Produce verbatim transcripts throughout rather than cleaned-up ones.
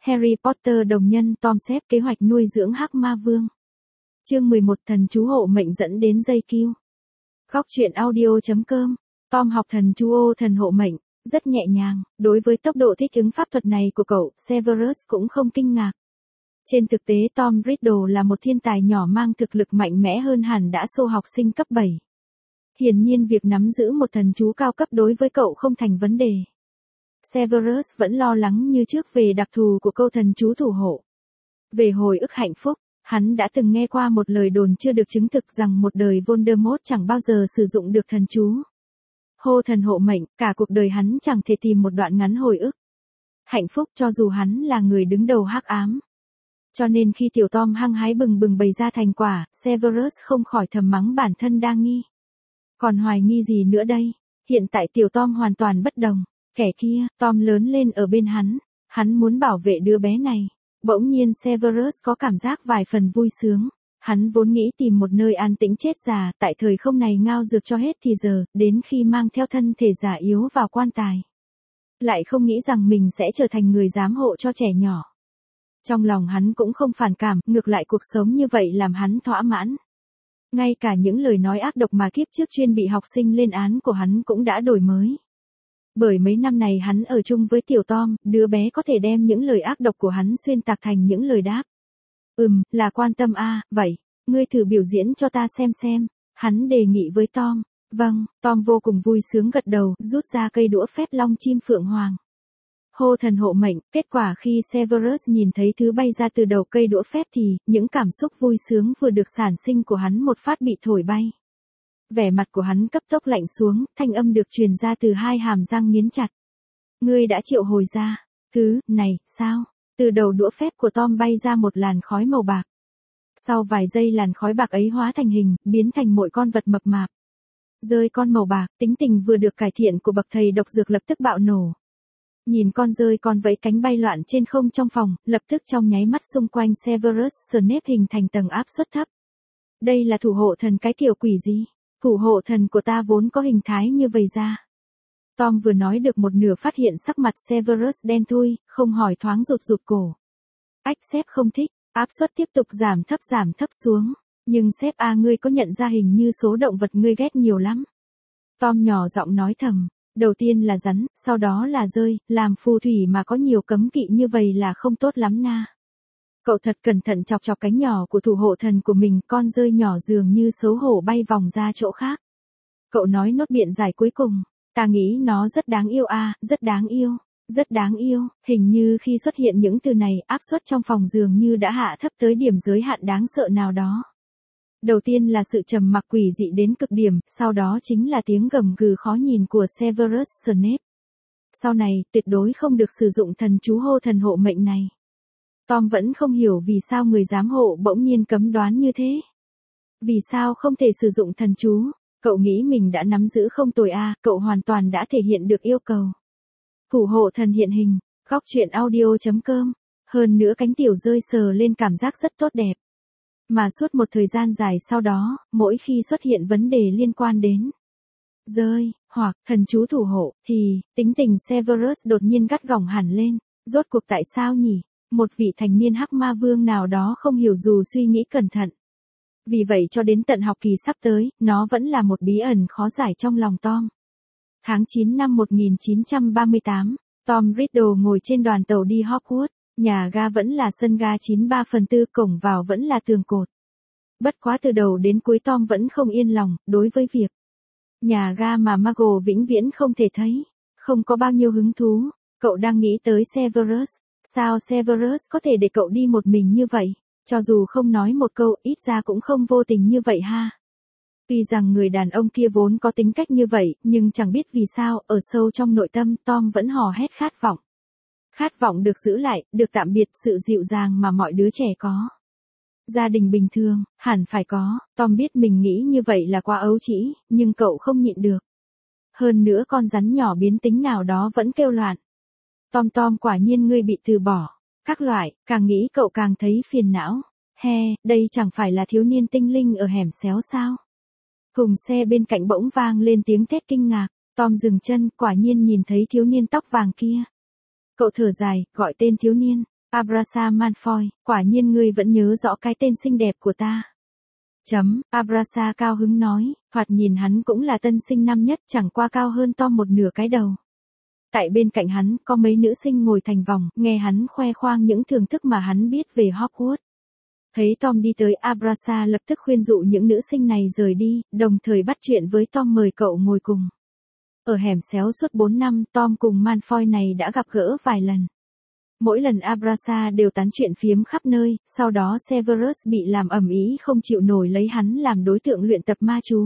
Harry Potter đồng nhân Tom xếp kế hoạch nuôi dưỡng hắc ma vương. Chương mười một thần chú hộ mệnh dẫn đến dây kiu. Góc truyện audio chấm com. Tom học thần chú ô thần hộ mệnh, rất nhẹ nhàng, đối với tốc độ thích ứng pháp thuật này của cậu, Severus cũng không kinh ngạc. Trên thực tế Tom Riddle là một thiên tài nhỏ mang thực lực mạnh mẽ hơn hẳn đã xô học sinh cấp bảy. Hiển nhiên việc nắm giữ một thần chú cao cấp đối với cậu không thành vấn đề. Severus vẫn lo lắng như trước về đặc thù của câu thần chú thủ hộ. Về hồi ức hạnh phúc, hắn đã từng nghe qua một lời đồn chưa được chứng thực rằng một đời Voldemort chẳng bao giờ sử dụng được thần chú. Hô thần hộ mệnh, cả cuộc đời hắn chẳng thể tìm một đoạn ngắn hồi ức hạnh phúc cho dù hắn là người đứng đầu hắc ám. Cho nên khi tiểu Tom hăng hái bừng bừng bày ra thành quả, Severus không khỏi thầm mắng bản thân đa nghi. Còn hoài nghi gì nữa đây? Hiện tại tiểu Tom hoàn toàn bất đồng. Kẻ kia, Tom lớn lên ở bên hắn, hắn muốn bảo vệ đứa bé này. Bỗng nhiên Severus có cảm giác vài phần vui sướng. Hắn vốn nghĩ tìm một nơi an tĩnh chết già, tại thời không này ngao dược cho hết thì giờ, đến khi mang theo thân thể già yếu vào quan tài. Lại không nghĩ rằng mình sẽ trở thành người giám hộ cho trẻ nhỏ. Trong lòng hắn cũng không phản cảm, ngược lại cuộc sống như vậy làm hắn thỏa mãn. Ngay cả những lời nói ác độc mà kiếp trước chuyên bị học sinh lên án của hắn cũng đã đổi mới. Bởi mấy năm này hắn ở chung với tiểu Tom, đứa bé có thể đem những lời ác độc của hắn xuyên tạc thành những lời đáp. Ừm, là quan tâm a, à, vậy, ngươi thử biểu diễn cho ta xem xem, hắn đề nghị với Tom. Vâng, Tom vô cùng vui sướng gật đầu, rút ra cây đũa phép long chim phượng hoàng. Hô thần hộ mệnh, kết quả khi Severus nhìn thấy thứ bay ra từ đầu cây đũa phép thì, những cảm xúc vui sướng vừa được sản sinh của hắn một phát bị thổi bay. Vẻ mặt của hắn cấp tốc lạnh xuống, thanh âm được truyền ra từ hai hàm răng nghiến chặt. Ngươi đã triệu hồi ra, thứ, này, sao? Từ đầu đũa phép của Tom bay ra một làn khói màu bạc. Sau vài giây làn khói bạc ấy hóa thành hình, biến thành mỗi con vật mập mạp. Rơi con màu bạc, tính tình vừa được cải thiện của bậc thầy độc dược lập tức bạo nổ. Nhìn con rơi con vẫy cánh bay loạn trên không trong phòng, lập tức trong nháy mắt xung quanh Severus Snape hình thành tầng áp suất thấp. Đây là thủ hộ thần cái kiểu quỷ gì? Thủ hộ thần của ta vốn có hình thái như vậy ra. Tom vừa nói được một nửa phát hiện sắc mặt Severus đen thui, không hỏi thoáng rụt rụt cổ. Ách sếp không thích, áp suất tiếp tục giảm thấp giảm thấp xuống. Nhưng sếp a ngươi có nhận ra hình như số động vật ngươi ghét nhiều lắm. Tom nhỏ giọng nói thầm. Đầu tiên là rắn, sau đó là rơi, làm phù thủy mà có nhiều cấm kỵ như vậy là không tốt lắm na. Cậu thật cẩn thận chọc chọc cánh nhỏ của thủ hộ thần của mình, con rơi nhỏ dường như xấu hổ bay vòng ra chỗ khác. Cậu nói nốt biện giải cuối cùng, ta nghĩ nó rất đáng yêu a, à, rất đáng yêu, rất đáng yêu, hình như khi xuất hiện những từ này áp suất trong phòng dường như đã hạ thấp tới điểm giới hạn đáng sợ nào đó. Đầu tiên là sự trầm mặc quỷ dị đến cực điểm, sau đó chính là tiếng gầm gừ khó nhìn của Severus Snape. Sau này, tuyệt đối không được sử dụng thần chú hô thần hộ mệnh này. Tom vẫn không hiểu vì sao người giám hộ bỗng nhiên cấm đoán như thế. Vì sao không thể sử dụng thần chú? Cậu nghĩ mình đã nắm giữ không tồi a, à, cậu hoàn toàn đã thể hiện được yêu cầu. Thủ hộ thần hiện hình, góc truyện audio chấm com. Hơn nữa cánh tiểu rơi sờ lên cảm giác rất tốt đẹp. Mà suốt một thời gian dài sau đó, mỗi khi xuất hiện vấn đề liên quan đến rơi, hoặc thần chú thủ hộ, thì, tính tình Severus đột nhiên gắt gỏng hẳn lên. Rốt cuộc tại sao nhỉ? Một vị thành niên hắc ma vương nào đó không hiểu dù suy nghĩ cẩn thận. Vì vậy cho đến tận học kỳ sắp tới, nó vẫn là một bí ẩn khó giải trong lòng Tom. Tháng chín năm một nghìn chín trăm ba mươi tám, Tom Riddle ngồi trên đoàn tàu đi Hogwarts. Nhà ga vẫn là sân ga chín ba phần tư, cổng vào vẫn là tường cột. Bất quá từ đầu đến cuối Tom vẫn không yên lòng, đối với việc nhà ga mà Muggle vĩnh viễn không thể thấy. Không có bao nhiêu hứng thú, cậu đang nghĩ tới Severus. Sao Severus có thể để cậu đi một mình như vậy? Cho dù không nói một câu, ít ra cũng không vô tình như vậy ha. Tuy rằng người đàn ông kia vốn có tính cách như vậy, nhưng chẳng biết vì sao, ở sâu trong nội tâm Tom vẫn hò hét khát vọng. Khát vọng được giữ lại, được tạm biệt sự dịu dàng mà mọi đứa trẻ có. Gia đình bình thường, hẳn phải có. Tom biết mình nghĩ như vậy là quá ấu trĩ, nhưng cậu không nhịn được. Hơn nữa con rắn nhỏ biến tính nào đó vẫn kêu loạn. Tom Tom quả nhiên ngươi bị từ bỏ. Các loại, càng nghĩ cậu càng thấy phiền não. He, đây chẳng phải là thiếu niên tinh linh ở hẻm xéo sao? Cùng xe bên cạnh bỗng vang lên tiếng thét kinh ngạc. Tom dừng chân, quả nhiên nhìn thấy thiếu niên tóc vàng kia. Cậu thở dài, gọi tên thiếu niên. Abraxa Malfoy, quả nhiên ngươi vẫn nhớ rõ cái tên xinh đẹp của ta. Chấm, Abraxa cao hứng nói, thoạt nhìn hắn cũng là tân sinh năm nhất, chẳng qua cao hơn Tom một nửa cái đầu. Tại bên cạnh hắn, có mấy nữ sinh ngồi thành vòng, nghe hắn khoe khoang những thưởng thức mà hắn biết về Hogwarts. Thấy Tom đi tới, Abraxa lập tức khuyên dụ những nữ sinh này rời đi, đồng thời bắt chuyện với Tom mời cậu ngồi cùng. Ở hẻm xéo suốt bốn năm, Tom cùng Malfoy này đã gặp gỡ vài lần. Mỗi lần Abraxa đều tán chuyện phiếm khắp nơi, sau đó Severus bị làm ầm ĩ không chịu nổi lấy hắn làm đối tượng luyện tập ma chú.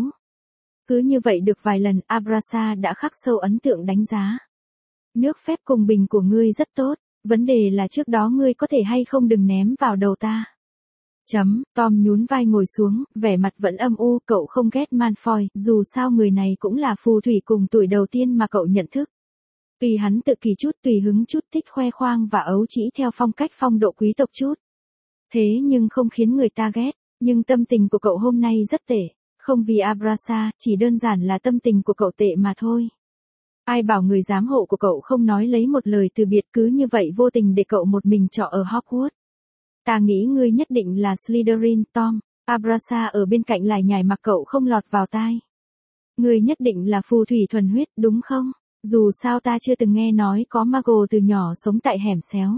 Cứ như vậy được vài lần, Abraxa đã khắc sâu ấn tượng đánh giá. Nước phép cùng bình của ngươi rất tốt, vấn đề là trước đó ngươi có thể hay không đừng ném vào đầu ta. Chấm, Tom nhún vai ngồi xuống, vẻ mặt vẫn âm u, cậu không ghét Malfoy, dù sao người này cũng là phù thủy cùng tuổi đầu tiên mà cậu nhận thức. Tuy hắn tự kỳ chút, tùy hứng chút, thích khoe khoang và ấu trĩ theo phong cách phong độ quý tộc chút. Thế nhưng không khiến người ta ghét, nhưng tâm tình của cậu hôm nay rất tệ, không vì Abraxa, chỉ đơn giản là tâm tình của cậu tệ mà thôi. Ai bảo người giám hộ của cậu không nói lấy một lời từ biệt cứ như vậy vô tình để cậu một mình trọ ở Hogwarts. Ta nghĩ ngươi nhất định là Slytherin, Tom. Abraxa ở bên cạnh lải nhải mặc cậu không lọt vào tai. Ngươi nhất định là phù thủy thuần huyết, đúng không? Dù sao ta chưa từng nghe nói có Muggle từ nhỏ sống tại hẻm xéo.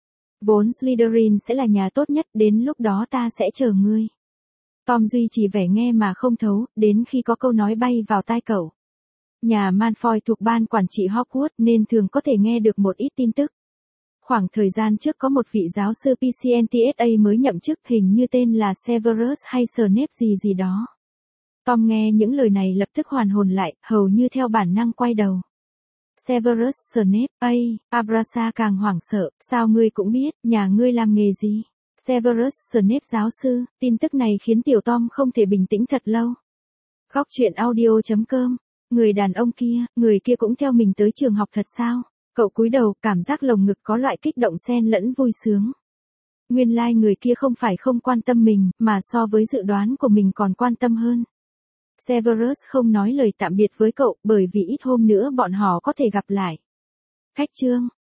Vốn Slytherin sẽ là nhà tốt nhất, đến lúc đó ta sẽ chờ ngươi. Tom duy trì vẻ nghe mà không thấu, đến khi có câu nói bay vào tai cậu. Nhà Malfoy thuộc ban quản trị Hogwarts nên thường có thể nghe được một ít tin tức. Khoảng thời gian trước có một vị giáo sư pê xê en tê ét a mới nhậm chức, hình như tên là Severus hay Snape gì gì đó. Tom nghe những lời này lập tức hoàn hồn lại, hầu như theo bản năng quay đầu. Severus Snape, ây, Abraxa càng hoảng sợ, sao ngươi cũng biết, nhà ngươi làm nghề gì? Severus Snape giáo sư, tin tức này khiến tiểu Tom không thể bình tĩnh thật lâu. Góc truyện audio chấm com, người đàn ông kia, người kia cũng theo mình tới trường học thật sao? Cậu cúi đầu, cảm giác lồng ngực có loại kích động xen lẫn vui sướng. Nguyên lai like người kia không phải không quan tâm mình, mà so với dự đoán của mình còn quan tâm hơn. Severus không nói lời tạm biệt với cậu, bởi vì ít hôm nữa bọn họ có thể gặp lại. Cách chương